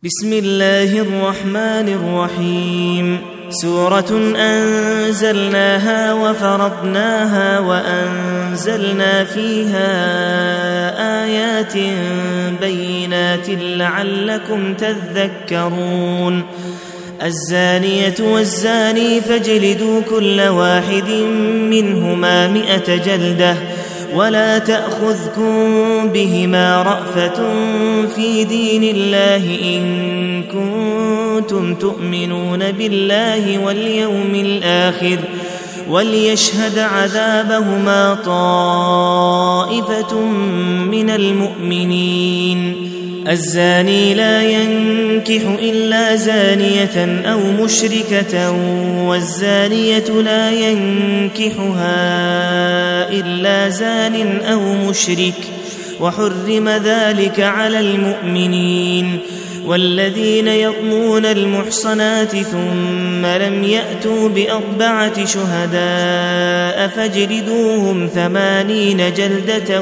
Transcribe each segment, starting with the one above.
بسم الله الرحمن الرحيم. سورة أنزلناها وفرضناها وأنزلنا فيها آيات بينات لعلكم تذكرون. الزانية والزاني فاجلدوا كل واحد منهما 100 جلدة ولا تأخذكم بهما رأفة في دين الله إن كنتم تؤمنون بالله واليوم الآخر وليشهد عذابهما طائفة من المؤمنين. الزاني لا ينكح إلا زانية أو مشركة والزانية لا ينكحها إلا زان أو مشرك وحرم ذلك على المؤمنين. والذين يرمون المحصنات ثم لم يأتوا ب4 شهداء فاجلدوهم 80 جلدة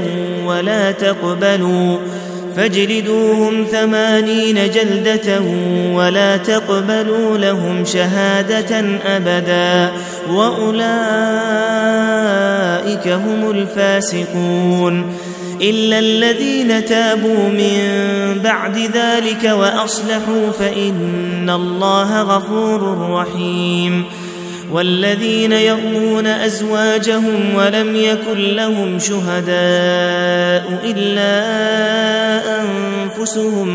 ولا تقبلوا لهم شهادة أبدا وأولئك هم الفاسقون. إلا الذين تابوا من بعد ذلك وأصلحوا فإن الله غفور رحيم. والذين يرمون أزواجهم ولم يكن لهم شهداء إلا أنفسهم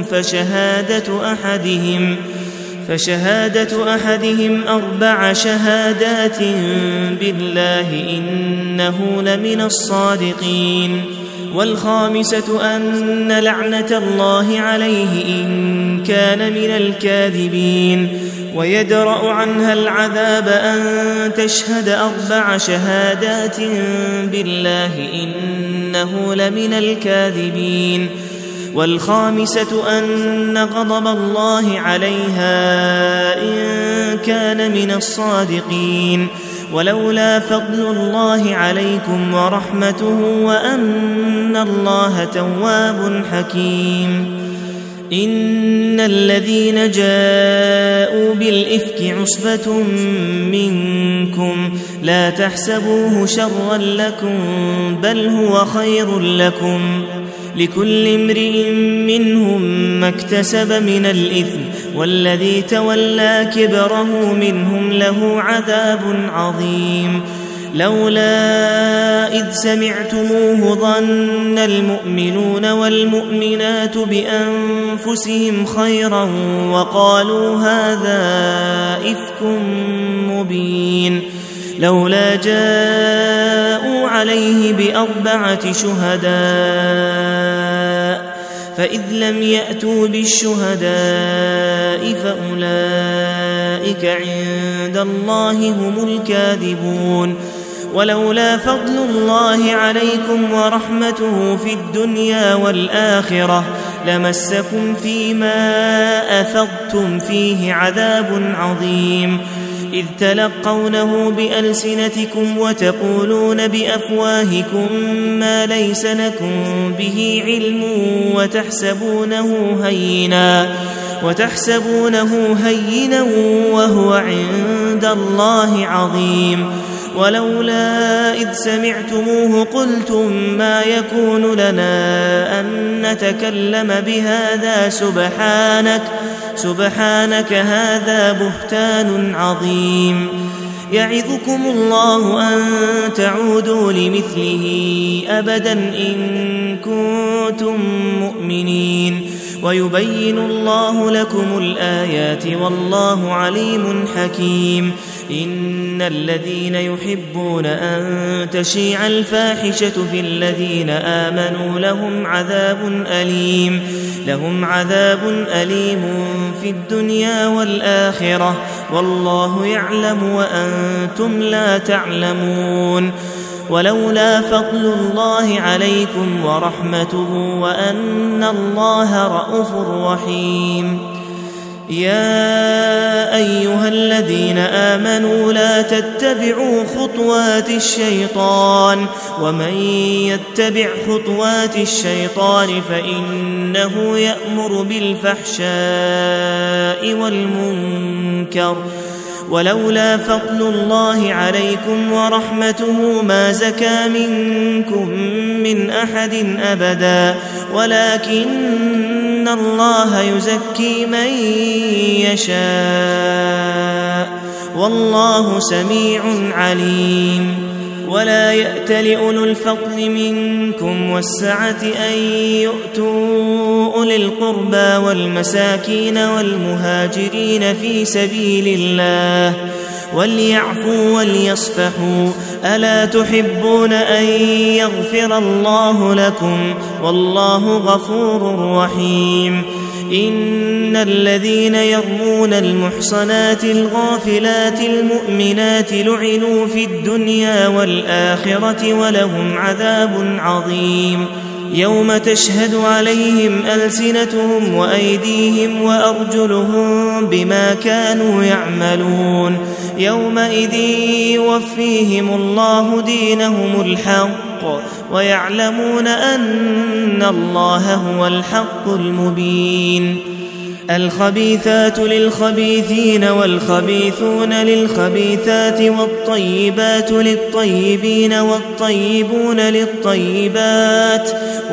فشهادة أحدهم 4 شهادات بالله إنه لمن الصادقين. والخامسة أن لعنة الله عليه إن كان من الكاذبين. ويدرأ عنها العذاب أن تشهد 4 شهادات بالله إنه لمن الكاذبين. والخامسة أن غضب الله عليها إن كان من الصادقين. ولولا فضل الله عليكم ورحمته وأن الله تواب حكيم. إن الذين جاءوا بالإفك عصبة منكم لا تحسبوه شرا لكم بل هو خير لكم. لكل امرئ منهم ما اكتسب من الإثم والذي تولى كبره منهم له عذاب عظيم. لولا إذ سمعتموه ظن المؤمنون والمؤمنات بأنفسهم خيرا وقالوا هذا إفك مبين. لولا جاءوا عليه ب4 شهداء فإذ لم يأتوا بالشهداء فأولئك عند الله هم الكاذبون. ولولا فضل الله عليكم ورحمته في الدنيا والآخرة لمسكم فيما أفضتم فيه عذاب عظيم. إذ تلقونه بألسنتكم وتقولون بأفواهكم ما ليس لكم به علم وتحسبونه هينا وهو عند الله عظيم. ولولا إذ سمعتموه قلتم ما يكون لنا أن نتكلم بهذا سبحانك هذا بهتان عظيم. يعظكم الله أن تعودوا لمثله أبدا إن كنتم مؤمنين. ويبين الله لكم الآيات والله عليم حكيم. إن الذين يحبون أن تشيع الفاحشة في الذين آمنوا لهم عذاب أليم في الدنيا والآخرة والله يعلم وأنتم لا تعلمون. ولولا فضل الله عليكم ورحمته وأن الله رءوف رحيم. يا أيها الذين آمنوا لا تتبعوا خطوات الشيطان ومن يتبع خطوات الشيطان فإنه يأمر بالفحشاء والمنكر ولولا فضل الله عليكم ورحمته ما زكى منكم من أحد أبدا ولكن الله يزكي من يشاء والله سميع عليم ولا يأتل أولو الفضل منكم والسعة أن يؤتوا أولي القربى والمساكين والمهاجرين في سبيل الله وليعفوا وليصفحوا ألا تحبون أن يغفر الله لكم والله غفور رحيم إن الذين يرمون المحصنات الغافلات المؤمنات لعنوا في الدنيا والآخرة ولهم عذاب عظيم يوم تشهد عليهم ألسنتهم وأيديهم وأرجلهم بما كانوا يعملون يومئذ يوفيهم الله دينهم الحق ويعلمون أن الله هو الحق المبين الخبيثات للخبيثين والخبيثون للخبيثات والطيبات للطيبين والطيبون للطيبات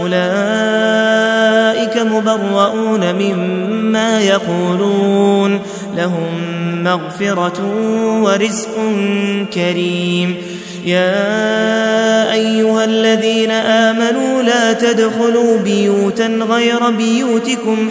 أولئك مبرؤون مما يقولون لهم مغفرة ورزق كريم يا أيها الذين آمنوا لا تدخلوا بيوتا غير بيوتكم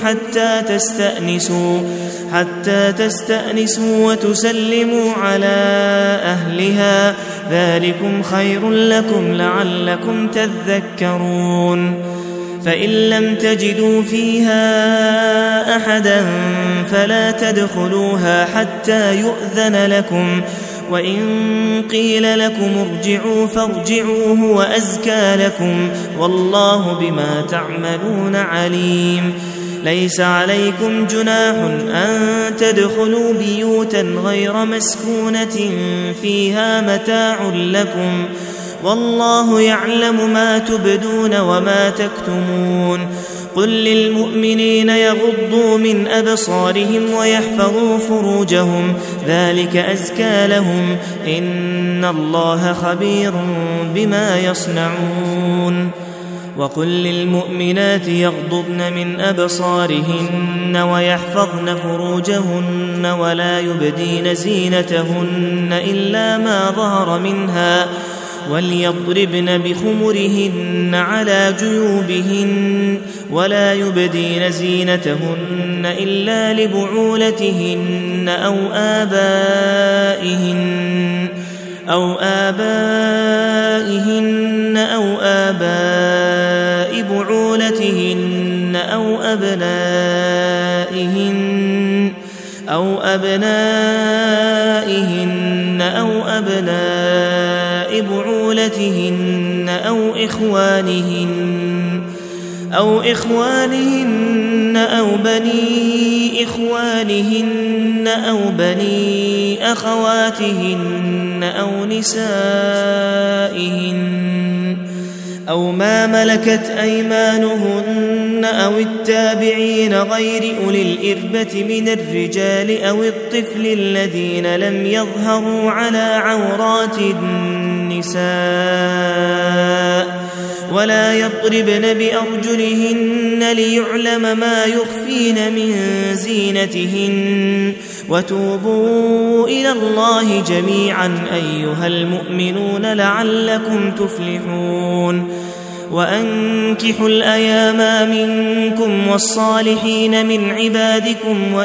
حتى تستأنسوا وتسلموا على أهلها ذلكم خير لكم لعلكم تذكرون فإن لم تجدوا فيها أحدا فلا تدخلوها حتى يؤذن لكم وإن قيل لكم ارجعوا فارجعوا هو أزكى لكم والله بما تعملون عليم ليس عليكم جناح أن تدخلوا بيوتا غير مسكونة فيها متاع لكم والله يعلم ما تبدون وما تكتمون قل للمؤمنين يغضوا من أبصارهم ويحفظوا فروجهم ذلك أزكى لهم إن الله خبير بما يصنعون وقل للمؤمنات يغضضن من أبصارهن ويحفظن فروجهن ولا يبدين زينتهن إلا ما ظهر منها وليضربن بخمرهن على جيوبهن ولا يبدين زينتهن إلا لبعولتهن أو آبائهن أو آباء بعولتهن أو أبنائهن أو أبناء بعولتهن أو إخوانهن أو بني إخوانهن أو بني أخواتهن أو نسائهن أو ما ملكت أيمانهن أو التابعين غير أولي الإربة من الرجال أو الطفل الذين لم يظهروا على عورات النساء ولا يضربن بأرجلهن ليعلم ما يخفين من زينتهن وتوبوا إلى الله جميعا أيها المؤمنون لعلكم تفلحون وأنكحوا الأيام منكم والصالحين من عبادكم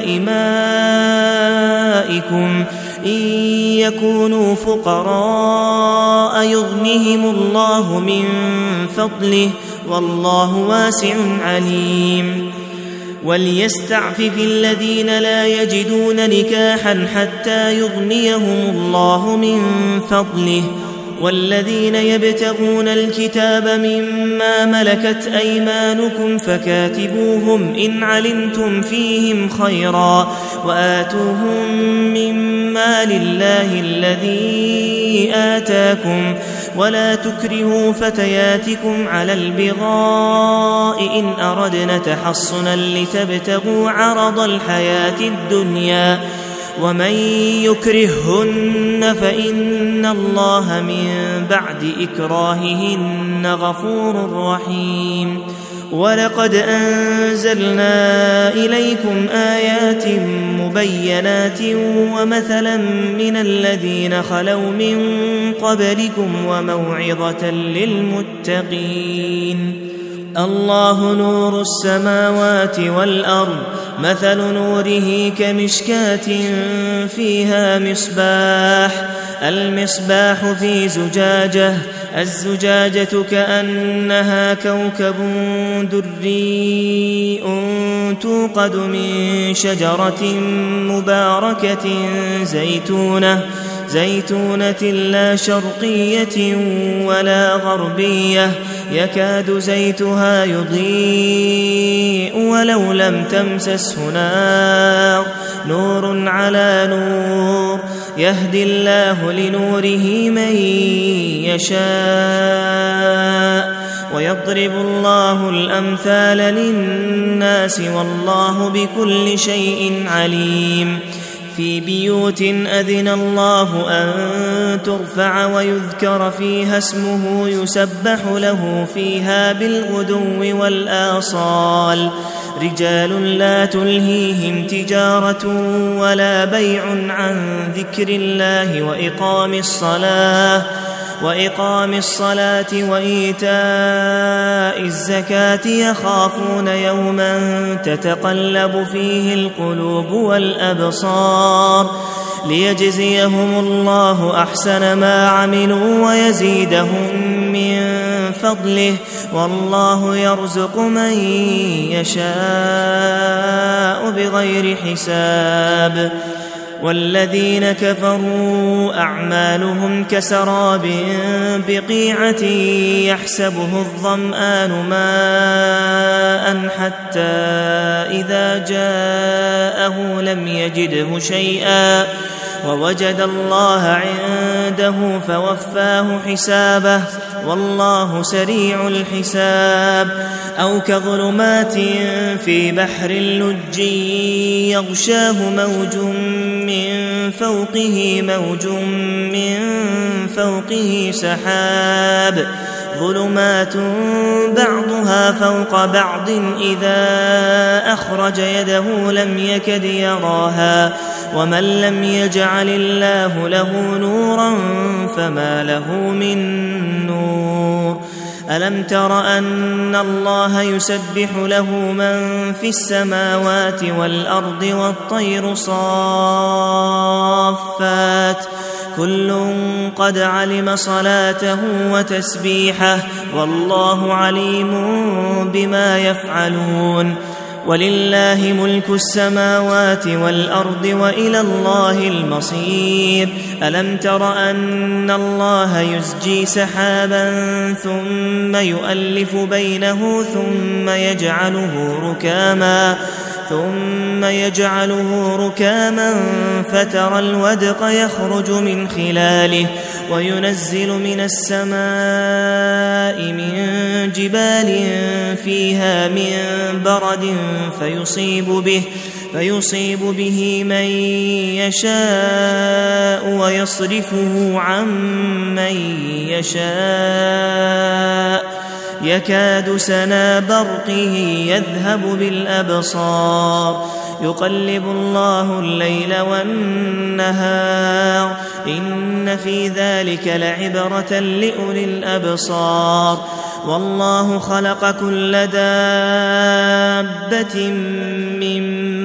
وإمائكم إن يكونوا فقراء يغنهم الله من فضله والله واسع عليم وليستعفف الذين لا يجدون نكاحا حتى يغنيهم الله من فضله والذين يبتغون الكتاب مما ملكت أيمانكم فكاتبوهم إن علمتم فيهم خيرا وآتوهم مما لله الذي آتاكم ولا تكرهوا فتياتكم على البغاء إن أردنا تحصنا لتبتغوا عرض الحياة الدنيا ومن يكرههن فإن الله من بعد إكراههن غفور رحيم ولقد أنزلنا إليكم آيات مبينات ومثلا من الذين خلوا من قبلكم وموعظة للمتقين الله نور السماوات والأرض مثل نوره كمشكاة فيها المصباح في زجاجة الزجاجة كأنها كوكب دري توقد من شجرة مباركة زيتونة لا شرقية ولا غربية يكاد زيتها يضيء ولو لم تمسسه نار نور على نور يهدي الله لنوره من يشاء ويضرب الله الأمثال للناس والله بكل شيء عليم في بيوت أذن الله أن ترفع ويذكر فيها اسمه يسبح له فيها بالغدو والآصال رجال لا تلهيهم تجارة ولا بيع عن ذكر الله وإقام الصلاة وإيتاء الزكاة يخافون يوما تتقلب فيه القلوب والأبصار ليجزيهم الله أحسن ما عملوا ويزيدهم من فضله والله يرزق من يشاء بغير حساب والذين كفروا أعمالهم كسراب بقيعة يحسبه الظمآن ماء حتى إذا جاءه لم يجده شيئا ووجد الله عنده فوفاه حسابه والله سريع الحساب أو كظلمات في بحر اللج يغشاه موج من فوقه سحاب ظلمات بعضها فوق بعض إذا أخرج يده لم يكد يراها ومن لم يجعل الله له نورا فما له من نور ألم تر أن الله يسبح له من في السماوات والأرض والطير صافات كل قد علم صلاته وتسبيحه والله عليم بما يفعلون ولله ملك السماوات والأرض وإلى الله المصير ألم تر أن الله يزجي سحابا ثم يؤلف بينه ثم يجعله ركاما فترى الودق يخرج من خلاله وينزل من السماء من جبال فيها من برد فيصيب به من يشاء ويصرفه عن من يشاء يكاد سنا برقه يذهب بالأبصار يقلب الله الليل والنهار إن في ذلك لعبرة لأولي الأبصار والله خلق كل دابة من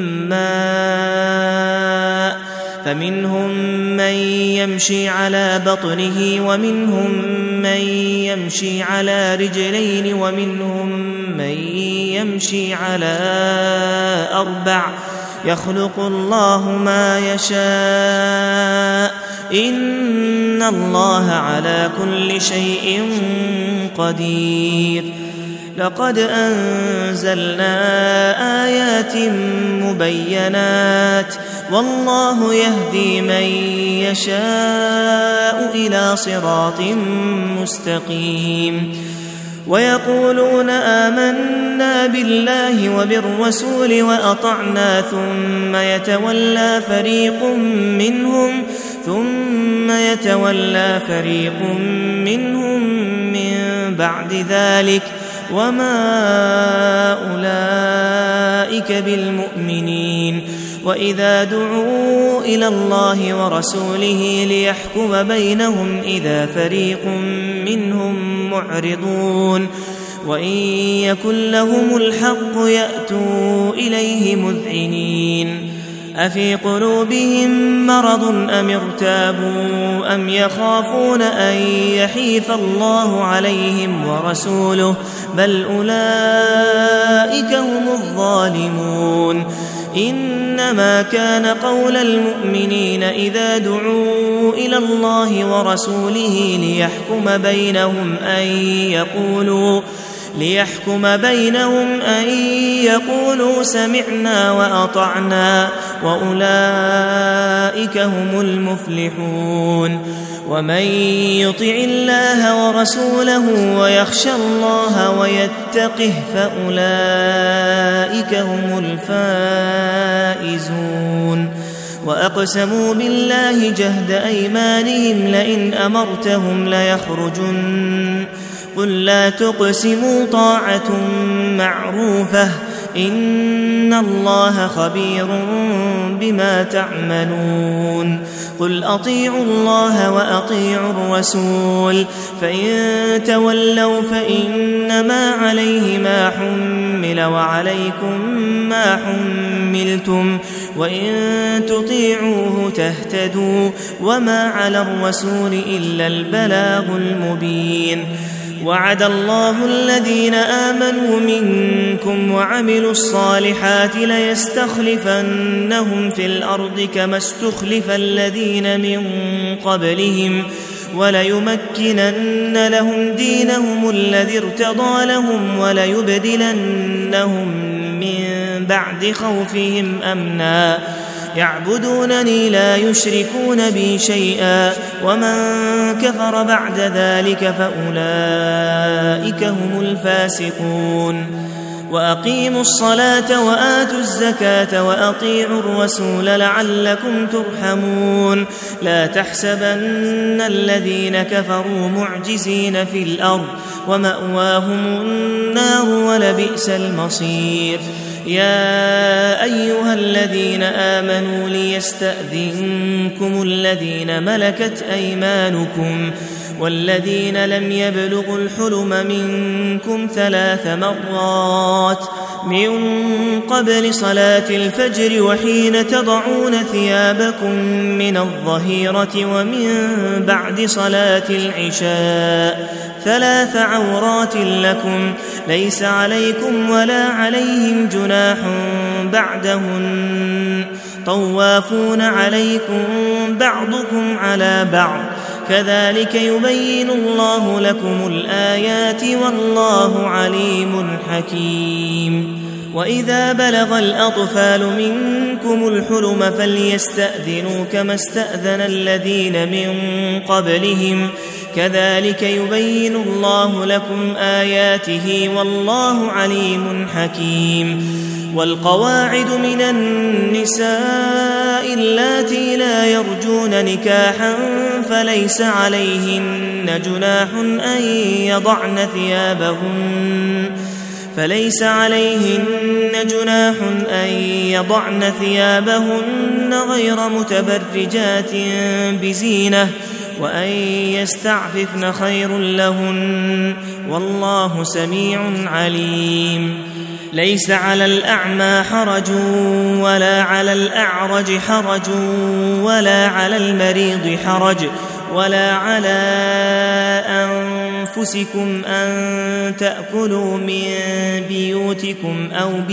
ماء فمنهم من يمشي على بطنه ومنهم من يمشي على رجلين ومنهم من يمشي على 4 يخلق الله ما يشاء إن الله على كل شيء قدير لقد أنزلنا آيات مبينات والله يهدي من يشاء إلى صراط مستقيم ويقولون آمنا بالله وبالرسول وأطعنا ثم يتولى فريق منهم من بعد ذلك وما أولئك بالمؤمنين وإذا دعوا إلى الله ورسوله ليحكم بينهم إذا فريق منهم معرضون وإن يكن لهم الحق يأتوا إليه مذعنين أفي قلوبهم مرض أم ارتابوا أم يخافون أن يحيف الله عليهم ورسوله بل أولئك هم الظالمون إنما كان قول المؤمنين إذا دعوا إلى الله ورسوله ليحكم بينهم أن يقولوا سمعنا وأطعنا وأولئك هم المفلحون ومن يطع الله ورسوله ويخشى الله ويتقه فأولئك هم الفائزون وأقسموا بالله جهد أيمانهم لئن أمرتهم ليخرجن قل لا تقسموا طاعة معروفة إن الله خبير بما تعملون قل أطيعوا الله وأطيعوا الرسول فإن تولوا فإنما عليه ما حمل وعليكم ما حملتم وإن تطيعوه تهتدوا وما على الرسول إلا البلاغ المبين وعد الله الذين آمنوا منكم وعملوا الصالحات ليستخلفنهم في الأرض كما استخلف الذين من قبلهم وليمكنن لهم دينهم الذي ارتضى لهم وليبدلنهم من بعد خوفهم أمنا يعبدونني لا يشركون بي شيئا ومن كفر بعد ذلك فأولئك هم الفاسقون وأقيموا الصلاة وآتوا الزكاة وأطيعوا الرسول لعلكم ترحمون لا تحسبن الذين كفروا معجزين في الأرض ومأواهم النار ولبئس المصير يا أيها الذين آمنوا ليستأذنكم الذين ملكت أيمانكم والذين لم يبلغوا الحلم منكم 3 مرات من قبل صلاة الفجر وحين تضعون ثيابكم من الظهيرة ومن بعد صلاة العشاء 3 عورات لكم ليس عليكم ولا عليهم جناح بعدهن طوافون عليكم بعضكم على بعض كذلك يبين الله لكم الآيات والله عليم حكيم وإذا بلغ الأطفال منكم الحلم فليستأذنوا كما استأذن الذين من قبلهم كذلك يبين الله لكم آياته والله عليم حكيم والقواعد من النساء اللاتي لا يرجون نكاحا فليس عليهن جناح أن يضعن ثيابهن غير متبرجات بزينة وأن يستعففن خير لهن والله سميع عليم ليس على الأعمى حرج ولا على الأعرج حرج ولا على المريض حرج ولا على أنفسكم أن تأكلوا من بيوتكم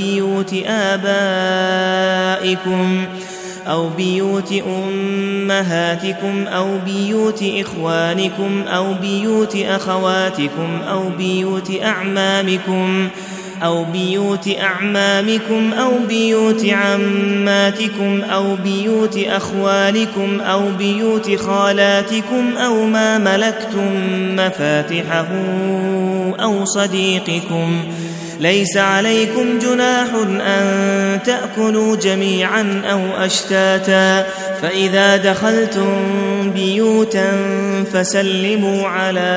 أو بيوت أمهاتكم أو بيوت إخوانكم أو بيوت أخواتكم أو بيوت أعمامكم أو بيوت عماتكم أو بيوت أخوالكم أو بيوت خالاتكم أو ما ملكتم مفاتحه أو صديقكم. ليس عليكم جناح أن تأكلوا جميعا أو أشتاتا، فإذا دخلتم بيوتا فسلموا على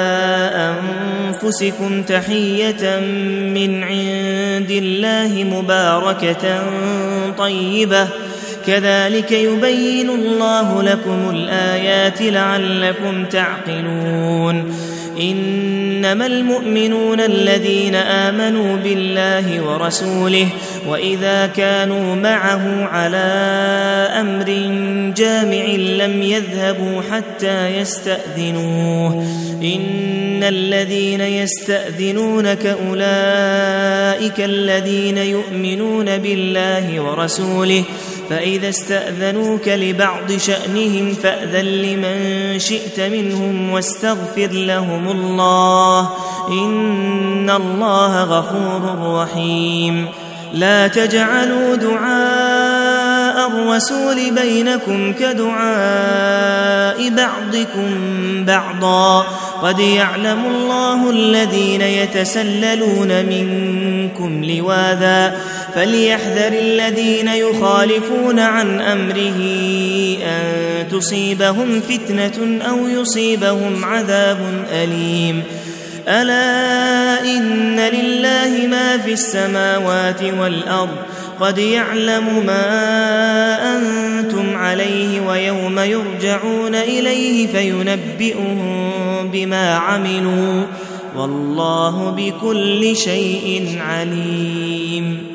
أنفسكم تحية من عند الله مباركة طيبة، كذلك يبين الله لكم الآيات لعلكم تعقلون. إنما المؤمنون الذين آمنوا بالله ورسوله وإذا كانوا معه على أمر جامع لم يذهبوا حتى يستأذنوه. إن الذين يستأذنونك أولئك الذين يؤمنون بالله ورسوله، فإذا استأذنوك لبعض شأنهم فأذن لمن شئت منهم واستغفر لهم الله، إن الله غفور رحيم. لا تجعلوا دعاء الرسول بينكم كدعاء بعضكم بعضا، قد يعلم الله الذين يتسللون منكم لواذا، فليحذر الذين يخالفون عن أمره أن تصيبهم فتنة أو يصيبهم عذاب أليم. ألا إن لله ما في السماوات والأرض، قد يعلم ما أنتم عليه ويوم يرجعون إليه فينبئهم بما عملوا، والله بكل شيء عليم.